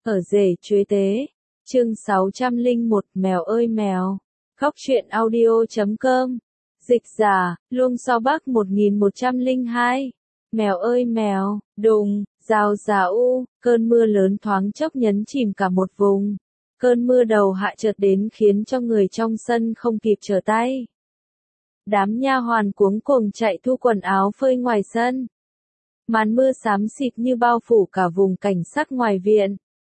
Ở rể chuế tế. Chương 601 Mèo ơi mèo. Khóc truyện audio.com. Dịch giả, Luông Sao Bắc 1102. Mèo ơi mèo, đùng, rào rà u, cơn mưa lớn thoáng chốc nhấn chìm cả một vùng. Cơn mưa đầu hạ chợt đến khiến cho người trong sân không kịp trở tay. Đám nha hoàn cuống cuồng chạy thu quần áo phơi ngoài sân. Màn mưa xám xịt như bao phủ cả vùng cảnh sắc ngoài viện.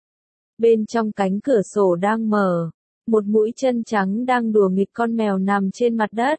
Bên trong cánh cửa sổ đang mở, một mũi chân trắng đang đùa nghịch con mèo nằm trên mặt đất.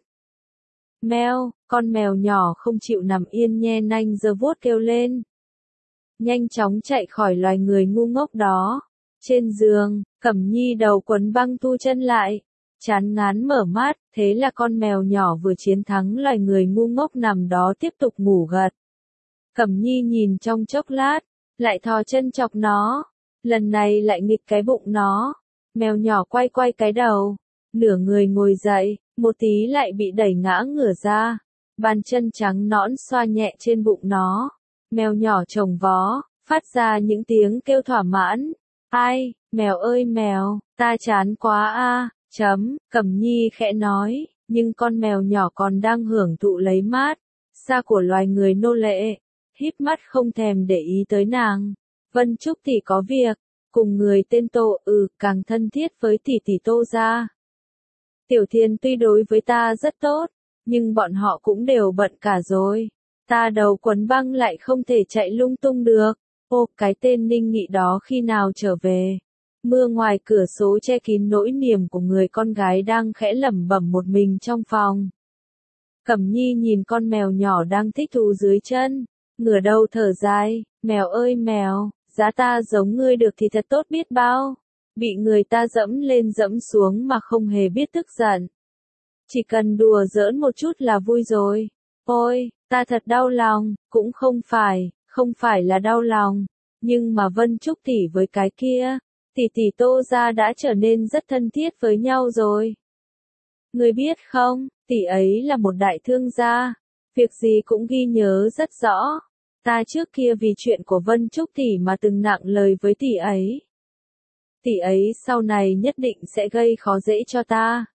Meo, con mèo nhỏ không chịu nằm yên nhe nanh giơ vuốt kêu lên. Nhanh chóng chạy khỏi loài người ngu ngốc đó. Trên giường, Cẩm Nhi đầu quấn băng thu chân lại, chán ngán mở mắt, thế là con mèo nhỏ vừa chiến thắng loài người ngu ngốc nằm đó tiếp tục ngủ gật. Cẩm Nhi nhìn trong chốc lát, lại thò chân chọc nó, lần này lại nghịch cái bụng nó. Mèo nhỏ quay quay cái đầu, nửa người ngồi dậy, một tí lại bị đẩy ngã ngửa ra, bàn chân trắng nõn xoa nhẹ trên bụng nó. Mèo nhỏ chồng vó, phát ra những tiếng kêu thỏa mãn. Ai, mèo ơi mèo, ta chán quá a. Cẩm Nhi khẽ nói, nhưng con mèo nhỏ còn đang hưởng thụ lấy mát xa của loài người nô lệ, híp mắt không thèm để ý tới nàng. Vân Trúc tỷ có việc, cùng người tên Tô, càng thân thiết với tỷ tỷ Tô gia. Tiểu Thiên tuy đối với ta rất tốt, nhưng bọn họ cũng đều bận cả rồi. Ta đầu quấn băng lại không thể chạy lung tung được. Ô, cái tên Ninh Nghị đó khi nào trở về? Mưa ngoài cửa sổ che kín nỗi niềm của người con gái đang khẽ lẩm bẩm một mình trong phòng. Cẩm Nhi nhìn con mèo nhỏ đang thích thú dưới chân, ngửa đầu thở dài, mèo ơi mèo, giá ta giống ngươi được thì thật tốt biết bao. Bị người ta dẫm lên dẫm xuống mà không hề biết tức giận. Chỉ cần đùa giỡn một chút là vui rồi. Ôi, ta thật đau lòng, cũng không phải là đau lòng. Nhưng mà Vân Trúc tỷ với cái kia, tỷ tỷ Tô gia đã trở nên rất thân thiết với nhau rồi. Ngươi biết không, tỷ ấy là một đại thương gia, việc gì cũng ghi nhớ rất rõ. Ta trước kia vì chuyện của Vân Trúc tỷ mà từng nặng lời với tỷ ấy. Tỷ ấy sau này nhất định sẽ gây khó dễ cho ta.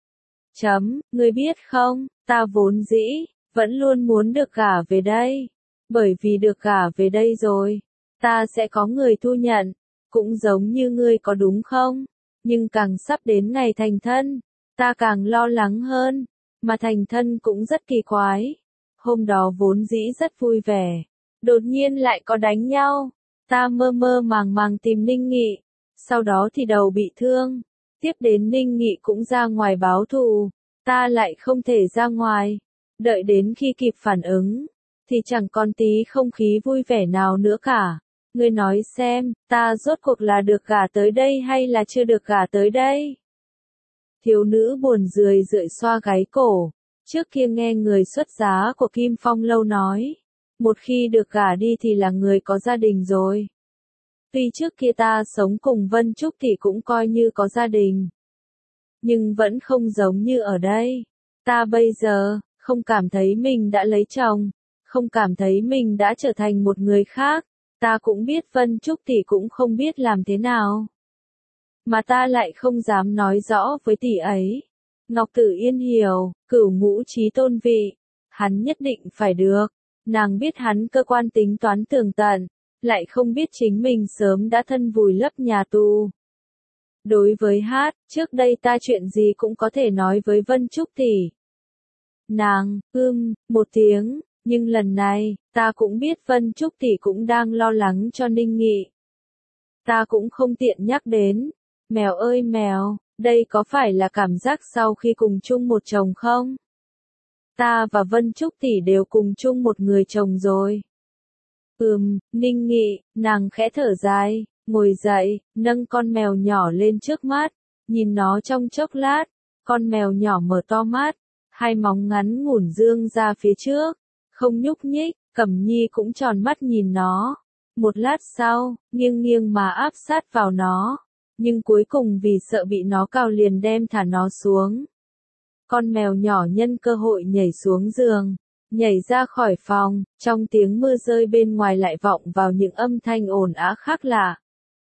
Ngươi biết không, ta vốn dĩ vẫn luôn muốn được gả về đây. Bởi vì được gả về đây rồi, ta sẽ có người thu nhận, cũng giống như ngươi có đúng không? Nhưng càng sắp đến ngày thành thân, ta càng lo lắng hơn, mà thành thân cũng rất kỳ quái. Hôm đó vốn dĩ rất vui vẻ, đột nhiên lại có đánh nhau. Ta mơ mơ màng màng tìm Ninh Nghị, sau đó thì đầu bị thương. Tiếp đến Ninh Nghị cũng ra ngoài báo thù, ta lại không thể ra ngoài. Đợi đến khi kịp phản ứng, thì chẳng còn tí không khí vui vẻ nào nữa cả. Ngươi nói xem, ta rốt cuộc là được gả tới đây hay là chưa được gả tới đây? Thiếu nữ buồn rười rượi xoa gáy cổ. Trước kia nghe người xuất giá của Kim Phong Lâu nói, một khi được gả đi thì là người có gia đình rồi. Tuy trước kia ta sống cùng Vân Trúc thì cũng coi như có gia đình, nhưng vẫn không giống như ở đây. Ta bây giờ, không cảm thấy mình đã lấy chồng, không cảm thấy mình đã trở thành một người khác. Ta cũng biết Vân Trúc tỷ cũng không biết làm thế nào. Mà ta lại không dám nói rõ với tỷ ấy. Ngọc Tử Yên hiểu, cửu ngũ trí tôn vị. Hắn nhất định phải được. Nàng biết hắn cơ quan tính toán tường tận, lại không biết chính mình sớm đã thân vùi lấp nhà tù. Đối với hát, trước đây ta chuyện gì cũng có thể nói với Vân Trúc tỷ. Nàng, một tiếng, nhưng lần này, ta cũng biết Vân Trúc tỷ cũng đang lo lắng cho Ninh Nghị. Ta cũng không tiện nhắc đến. Mèo ơi mèo, đây có phải là cảm giác sau khi cùng chung một chồng không? Ta và Vân Trúc tỷ đều cùng chung một người chồng rồi. Ninh Nghị, nàng khẽ thở dài, ngồi dậy, nâng con mèo nhỏ lên trước mắt, nhìn nó trong chốc lát. Con mèo nhỏ mở to mắt, hai móng ngắn ngủn dương ra phía trước, không nhúc nhích. Cẩm Nhi cũng tròn mắt nhìn nó. Một lát sau, nghiêng nghiêng mà áp sát vào nó, nhưng cuối cùng vì sợ bị nó cào liền đem thả nó xuống. Con mèo nhỏ nhân cơ hội nhảy xuống giường, nhảy ra khỏi phòng, trong tiếng mưa rơi bên ngoài lại vọng vào những âm thanh ồn ào khác lạ.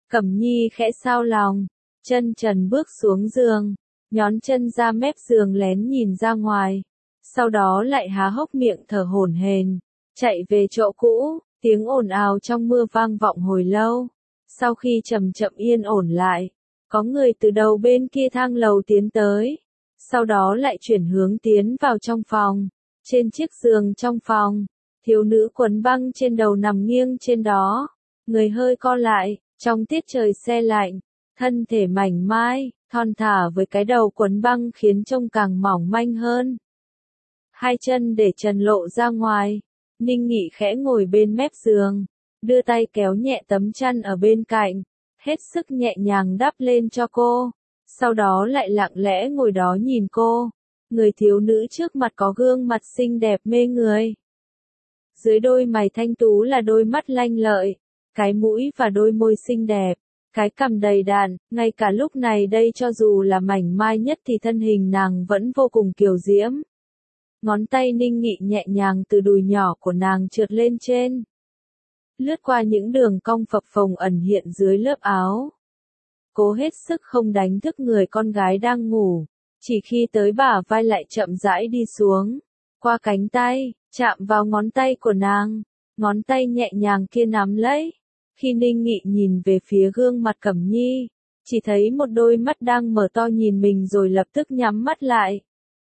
Cẩm Nhi khẽ xao lòng, chân trần bước xuống giường, nhón chân ra mép giường lén nhìn ra ngoài, sau đó lại há hốc miệng thở hổn hển, chạy về chỗ cũ, tiếng ồn ào trong mưa vang vọng hồi lâu. Sau khi chậm chậm yên ổn lại, có người từ đầu bên kia thang lầu tiến tới, sau đó lại chuyển hướng tiến vào trong phòng. Trên chiếc giường trong phòng, thiếu nữ quấn băng trên đầu nằm nghiêng trên đó, người hơi co lại, trong tiết trời se lạnh, thân thể mảnh mai, thon thả với cái đầu quấn băng khiến trông càng mỏng manh hơn. Hai chân để trần lộ ra ngoài, Ninh Nghị khẽ ngồi bên mép giường, đưa tay kéo nhẹ tấm chăn ở bên cạnh, hết sức nhẹ nhàng đắp lên cho cô, sau đó lại lặng lẽ ngồi đó nhìn cô. Người thiếu nữ trước mặt có gương mặt xinh đẹp mê người. Dưới đôi mày thanh tú là đôi mắt lanh lợi, cái mũi và đôi môi xinh đẹp, cái cằm đầy đặn, ngay cả lúc này đây cho dù là mảnh mai nhất thì thân hình nàng vẫn vô cùng kiều diễm. Ngón tay Ninh Nghị nhẹ nhàng từ đùi nhỏ của nàng trượt lên trên, lướt qua những đường cong phập phồng ẩn hiện dưới lớp áo. Cố hết sức không đánh thức người con gái đang ngủ, chỉ khi tới bả vai lại chậm rãi đi xuống, qua cánh tay, chạm vào ngón tay của nàng, ngón tay nhẹ nhàng kia nắm lấy. Khi Ninh Nghị nhìn về phía gương mặt Cẩm Nhi, chỉ thấy một đôi mắt đang mở to nhìn mình rồi lập tức nhắm mắt lại.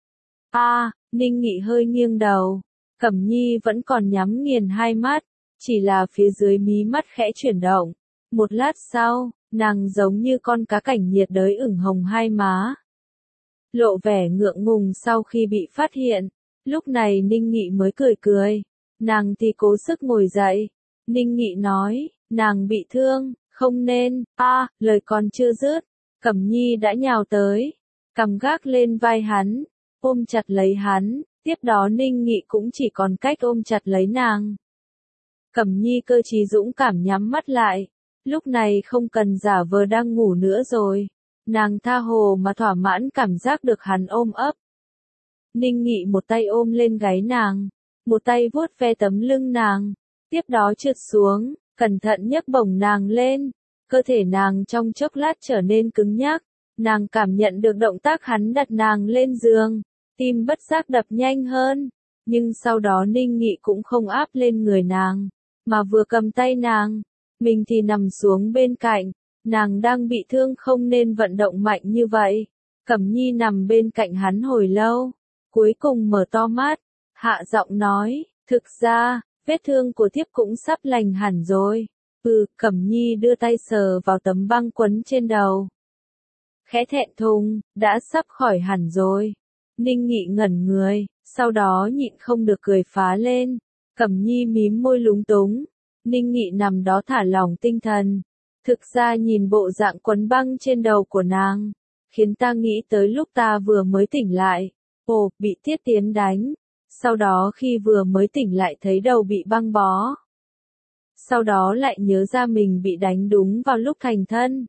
Ninh Nghị hơi nghiêng đầu, Cẩm Nhi vẫn còn nhắm nghiền hai mắt, chỉ là phía dưới mí mắt khẽ chuyển động. Một lát sau, nàng giống như con cá cảnh nhiệt đới ửng hồng hai má, lộ vẻ ngượng ngùng sau khi bị phát hiện. Lúc này Ninh Nghị mới cười cười, nàng thì cố sức ngồi dậy. Ninh Nghị nói, nàng bị thương, không nên. Lời còn chưa dứt, Cẩm Nhi đã nhào tới, cằm gác lên vai hắn, ôm chặt lấy hắn, tiếp đó Ninh Nghị cũng chỉ còn cách ôm chặt lấy nàng. Cẩm Nhi cơ trí dũng cảm nhắm mắt lại, lúc này không cần giả vờ đang ngủ nữa rồi, nàng tha hồ mà thỏa mãn cảm giác được hắn ôm ấp. Ninh Nghị một tay ôm lên gáy nàng, một tay vuốt ve tấm lưng nàng, tiếp đó trượt xuống, cẩn thận nhấc bổng nàng lên, cơ thể nàng trong chốc lát trở nên cứng nhắc, nàng cảm nhận được động tác hắn đặt nàng lên giường, tim bất giác đập nhanh hơn, nhưng sau đó Ninh Nghị cũng không áp lên người nàng, mà vừa cầm tay nàng, mình thì nằm xuống bên cạnh, nàng đang bị thương không nên vận động mạnh như vậy. Cẩm Nhi nằm bên cạnh hắn hồi lâu, cuối cùng mở to mắt, hạ giọng nói, thực ra, vết thương của thiếp cũng sắp lành hẳn rồi. Cẩm Nhi đưa tay sờ vào tấm băng quấn trên đầu, khẽ thẹn thùng, đã sắp khỏi hẳn rồi. Ninh Nghị ngẩn người, sau đó nhịn không được cười phá lên. Cẩm Nhi mím môi lúng túng, Ninh Nghị nằm đó thả lỏng tinh thần. Thực ra nhìn bộ dạng quấn băng trên đầu của nàng, khiến ta nghĩ tới lúc ta vừa mới tỉnh lại. Bị Tiết Tiến đánh. Sau đó khi vừa mới tỉnh lại thấy đầu bị băng bó. Sau đó lại nhớ ra mình bị đánh đúng vào lúc thành thân.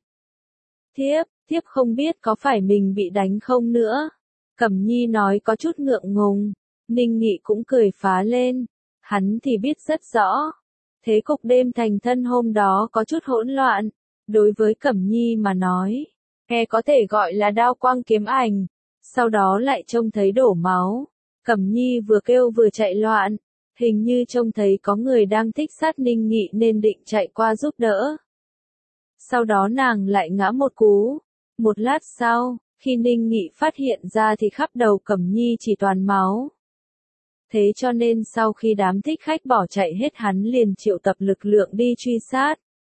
Thiếp không biết có phải mình bị đánh không nữa. Cẩm Nhi nói có chút ngượng ngùng. Ninh Nghị cũng cười phá lên. Hắn thì biết rất rõ. Thế cục đêm thành thân hôm đó có chút hỗn loạn. Đối với Cẩm Nhi mà nói, có thể gọi là đao quang kiếm ảnh. Sau đó lại trông thấy đổ máu. Cẩm Nhi vừa kêu vừa chạy loạn. Hình như trông thấy có người đang thích sát Ninh Nghị nên định chạy qua giúp đỡ. Sau đó nàng lại ngã một cú. Một lát sau, khi Ninh Nghị phát hiện ra thì khắp đầu Cẩm Nhi chỉ toàn máu. Thế cho nên sau khi đám thích khách bỏ chạy hết hắn liền triệu tập lực lượng đi truy sát.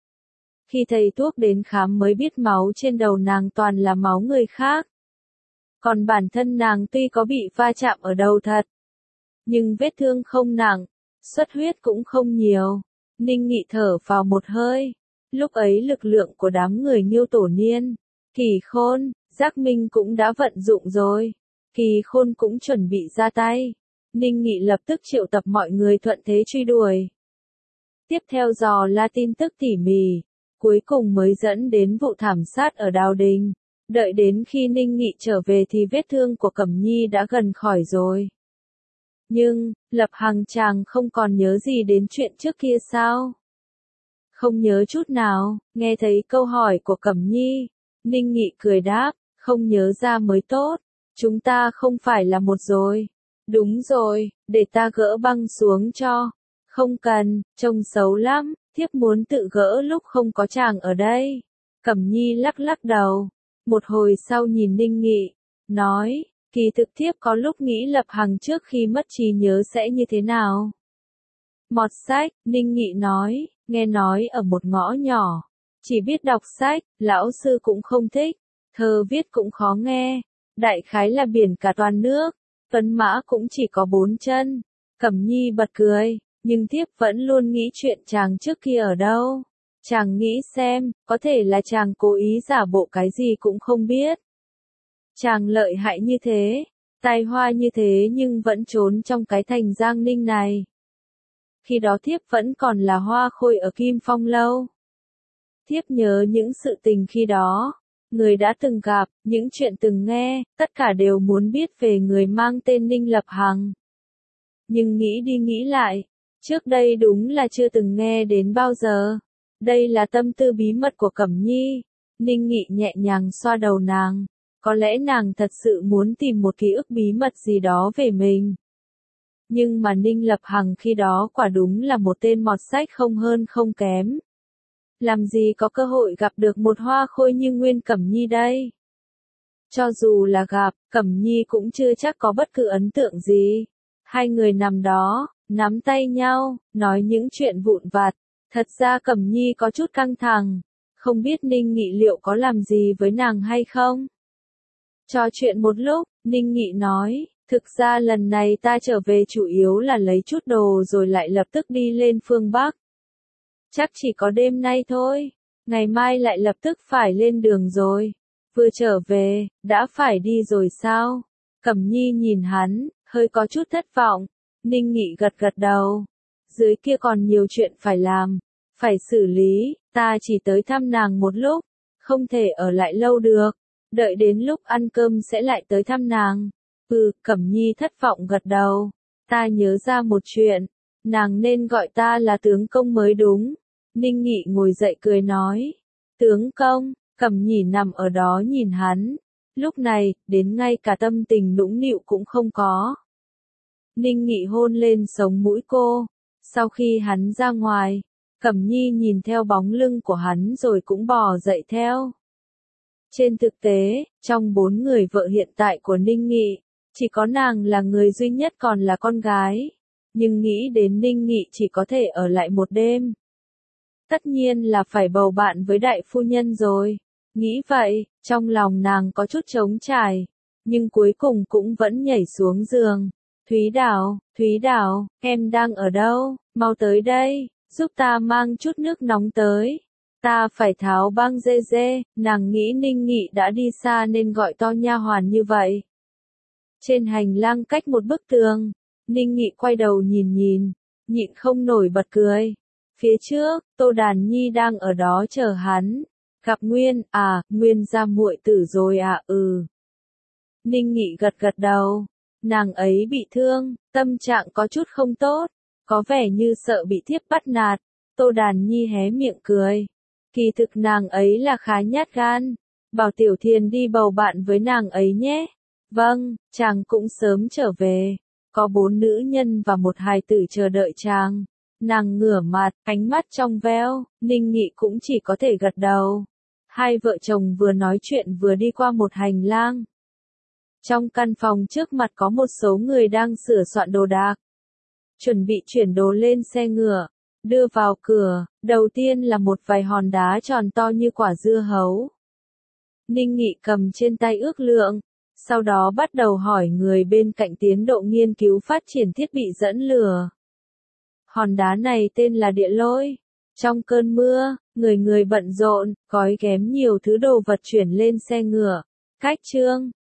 Khi thầy thuốc đến khám mới biết máu trên đầu nàng toàn là máu người khác. Còn bản thân nàng tuy có bị va chạm ở đầu thật, nhưng vết thương không nặng, xuất huyết cũng không nhiều. Ninh Nghị thở vào một hơi. Lúc ấy lực lượng của đám người Nghiêu Tổ Niên, Kỳ Khôn, Giác Minh cũng đã vận dụng rồi. Kỳ Khôn cũng chuẩn bị ra tay. Ninh Nghị lập tức triệu tập mọi người thuận thế truy đuổi. Tiếp theo dò la tin tức tỉ mỉ, cuối cùng mới dẫn đến vụ thảm sát ở Đào Đình. Đợi đến khi Ninh Nghị trở về thì vết thương của Cẩm Nhi đã gần khỏi rồi. Nhưng, Lập Hằng chàng không còn nhớ gì đến chuyện trước kia sao? Không nhớ chút nào, nghe thấy câu hỏi của Cẩm Nhi. Ninh Nghị cười đáp, không nhớ ra mới tốt. Chúng ta không phải là một rồi. Đúng rồi, để ta gỡ băng xuống cho. Không cần, trông xấu lắm, thiếp muốn tự gỡ lúc không có chàng ở đây. Cẩm Nhi lắc lắc đầu. Một hồi sau nhìn Ninh Nghị, nói, kỳ thực thiếp có lúc nghĩ Lập Hằng trước khi mất trí nhớ sẽ như thế nào. Mọt sách, Ninh Nghị nói, nghe nói ở một ngõ nhỏ. Chỉ biết đọc sách, lão sư cũng không thích. Thơ viết cũng khó nghe. Đại khái là biển cả toàn nước. Tuấn mã cũng chỉ có 4 chân. Cẩm Nhi bật cười, nhưng thiếp vẫn luôn nghĩ chuyện chàng trước kia ở đâu. Chàng nghĩ xem, có thể là chàng cố ý giả bộ cái gì cũng không biết. Chàng lợi hại như thế, tài hoa như thế nhưng vẫn trốn trong cái thành Giang Ninh này. Khi đó thiếp vẫn còn là hoa khôi ở Kim Phong Lâu. Thiếp nhớ những sự tình khi đó, người đã từng gặp, những chuyện từng nghe, tất cả đều muốn biết về người mang tên Ninh Lập Hằng. Nhưng nghĩ đi nghĩ lại, trước đây đúng là chưa từng nghe đến bao giờ. Đây là tâm tư bí mật của Cẩm Nhi. Ninh Nghị nhẹ nhàng xoa đầu nàng. Có lẽ nàng thật sự muốn tìm một ký ức bí mật gì đó về mình. Nhưng mà Ninh Lập Hằng khi đó quả đúng là một tên mọt sách không hơn không kém. Làm gì có cơ hội gặp được một hoa khôi như Nguyên Cẩm Nhi đây? Cho dù là gặp, Cẩm Nhi cũng chưa chắc có bất cứ ấn tượng gì. Hai người nằm đó, nắm tay nhau, nói những chuyện vụn vặt. Thật ra Cẩm Nhi có chút căng thẳng, không biết Ninh Nghị liệu có làm gì với nàng hay không. Trò chuyện một lúc, Ninh Nghị nói, thực ra lần này ta trở về chủ yếu là lấy chút đồ rồi lại lập tức đi lên phương Bắc. Chắc chỉ có đêm nay thôi, ngày mai lại lập tức phải lên đường rồi. Vừa trở về, đã phải đi rồi sao? Cẩm Nhi nhìn hắn, hơi có chút thất vọng. Ninh Nghị gật gật đầu. Dưới kia còn nhiều chuyện phải làm, phải xử lý, ta chỉ tới thăm nàng một lúc, không thể ở lại lâu được. Đợi đến lúc ăn cơm sẽ lại tới thăm nàng. Cẩm Nhi thất vọng gật đầu. Ta nhớ ra một chuyện, nàng nên gọi ta là tướng công mới đúng. Ninh Nghị ngồi dậy cười nói. Tướng công, Cẩm Nhi nằm ở đó nhìn hắn. Lúc này, đến ngay cả tâm tình nũng nịu cũng không có. Ninh Nghị hôn lên sống mũi cô. Sau khi hắn ra ngoài, Cẩm Nhi nhìn theo bóng lưng của hắn rồi cũng bò dậy theo. Trên thực tế, trong 4 người vợ hiện tại của Ninh Nghị, chỉ có nàng là người duy nhất còn là con gái. Nhưng nghĩ đến Ninh Nghị chỉ có thể ở lại một đêm. Tất nhiên là phải bầu bạn với đại phu nhân rồi. Nghĩ vậy, trong lòng nàng có chút trống trải. Nhưng cuối cùng cũng vẫn nhảy xuống giường. Thúy Đảo, em đang ở đâu? Mau tới đây, giúp ta mang chút nước nóng tới. Ta phải tháo băng dê dê, nàng nghĩ Ninh Nghị đã đi xa nên gọi to nha hoàn như vậy. Trên hành lang cách một bức tường, Ninh Nghị quay đầu nhìn, nhịn không nổi bật cười. Phía trước, Tô Đàn Nhi đang ở đó chờ hắn. Gặp Nguyên, Nguyên gia muội tử rồi Ninh Nghị gật gật đầu. Nàng ấy bị thương, tâm trạng có chút không tốt, có vẻ như sợ bị thiếp bắt nạt. Tô Đàn Nhi hé miệng cười. Kỳ thực nàng ấy là khá nhát gan. Bảo Tiểu Thiền đi bầu bạn với nàng ấy nhé. Vâng, chàng cũng sớm trở về. Có 4 nữ nhân và một hài tử chờ đợi chàng. Nàng ngửa mặt, ánh mắt trong veo, Ninh Nghị cũng chỉ có thể gật đầu. Hai vợ chồng vừa nói chuyện vừa đi qua một hành lang. Trong căn phòng trước mặt có một số người đang sửa soạn đồ đạc. Chuẩn bị chuyển đồ lên xe ngựa. Đưa vào cửa, đầu tiên là một vài hòn đá tròn to như quả dưa hấu. Ninh Nghị cầm trên tay ước lượng, sau đó bắt đầu hỏi người bên cạnh tiến độ nghiên cứu phát triển thiết bị dẫn lửa. Hòn đá này tên là địa lôi. Trong cơn mưa, người bận rộn, gói ghém nhiều thứ đồ vật chuyển lên xe ngựa. Cách chương